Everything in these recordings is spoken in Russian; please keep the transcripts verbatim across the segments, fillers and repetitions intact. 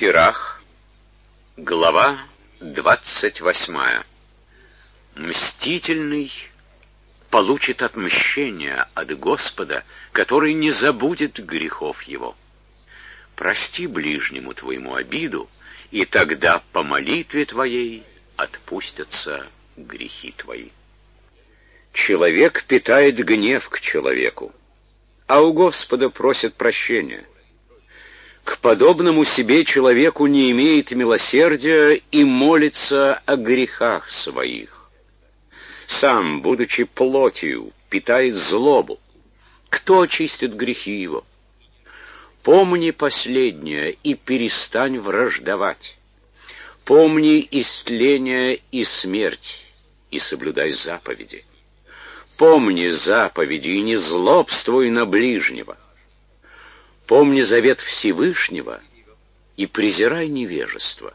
Сирах, глава двадцать восьмая. Мстительный получит отмщение от Господа, который не забудет грехов его. Прости ближнему твоему обиду, и тогда по молитве твоей отпустятся грехи твои. Человек питает гнев к человеку, а у Господа просит прощения. К подобному себе человеку не имеет милосердия и молится о грехах своих. Сам, будучи плотью, питает злобу. Кто очистит грехи его? Помни последнее и перестань враждовать. Помни истление и смерть, и соблюдай заповеди. Помни заповеди и не злобствуй на ближнего. Помни завет Всевышнего и презирай невежество.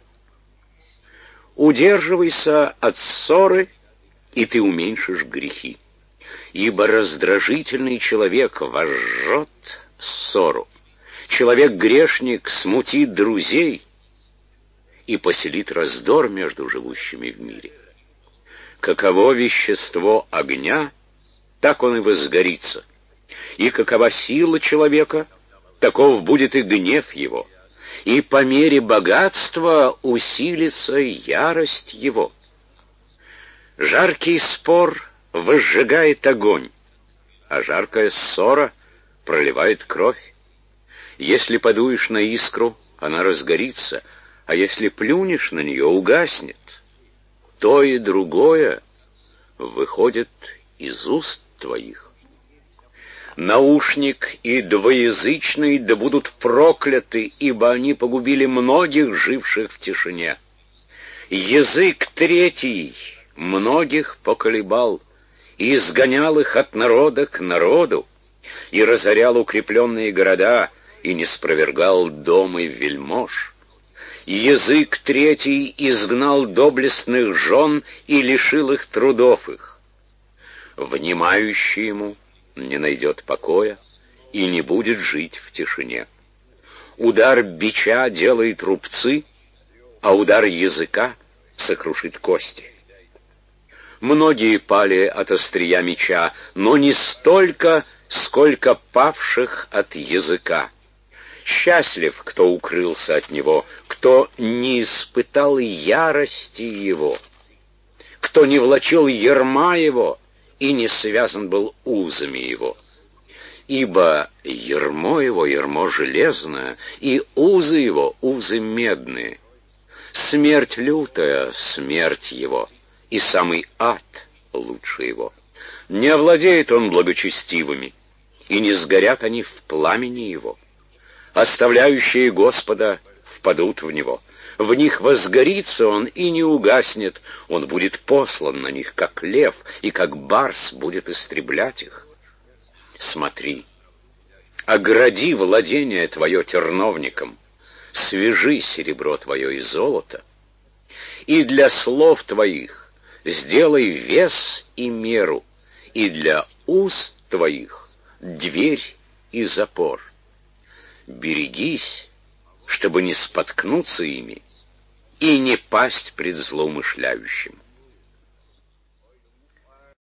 Удерживайся от ссоры, и ты уменьшишь грехи. Ибо раздражительный человек возжжет ссору. Человек-грешник смутит друзей и поселит раздор между живущими в мире. Каково вещество огня, так он и возгорится. И какова сила человека, таков будет и гнев его, и по мере богатства усилится ярость его. Жаркий спор возжигает огонь, а жаркая ссора проливает кровь. Если подуешь на искру, она разгорится, а если плюнешь на нее, угаснет. То и другое выходит из уст твоих. Наушник и двоязычный да будут прокляты, ибо они погубили многих, живших в тишине. Язык третий многих поколебал, и изгонял их от народа к народу, и разорял укрепленные города, и не спровергал дома вельмож. Язык третий изгнал доблестных жен и лишил их трудов их. Внимающий ему не найдет покоя и не будет жить в тишине. Удар бича делает рубцы, а удар языка сокрушит кости. Многие пали от острия меча, но не столько, сколько павших от языка. Счастлив, кто укрылся от него, кто не испытал ярости его, кто не влачил ярма его и не связан был узами его. Ибо ярмо его ярмо железное, и узы его узы медные. Смерть лютая, смерть его, и самый ад лучше его. Не овладеет он благочестивыми, и не сгорят они в пламени его. Оставляющие Господа впадут в него. В них возгорится он и не угаснет. Он будет послан на них, как лев, и как барс будет истреблять их. Смотри, огради владение твое терновником, свяжи серебро твое и золото, и для слов твоих сделай вес и меру, и для уст твоих дверь и запор. Берегись, чтобы не споткнуться ими и не пасть пред злоумышляющим.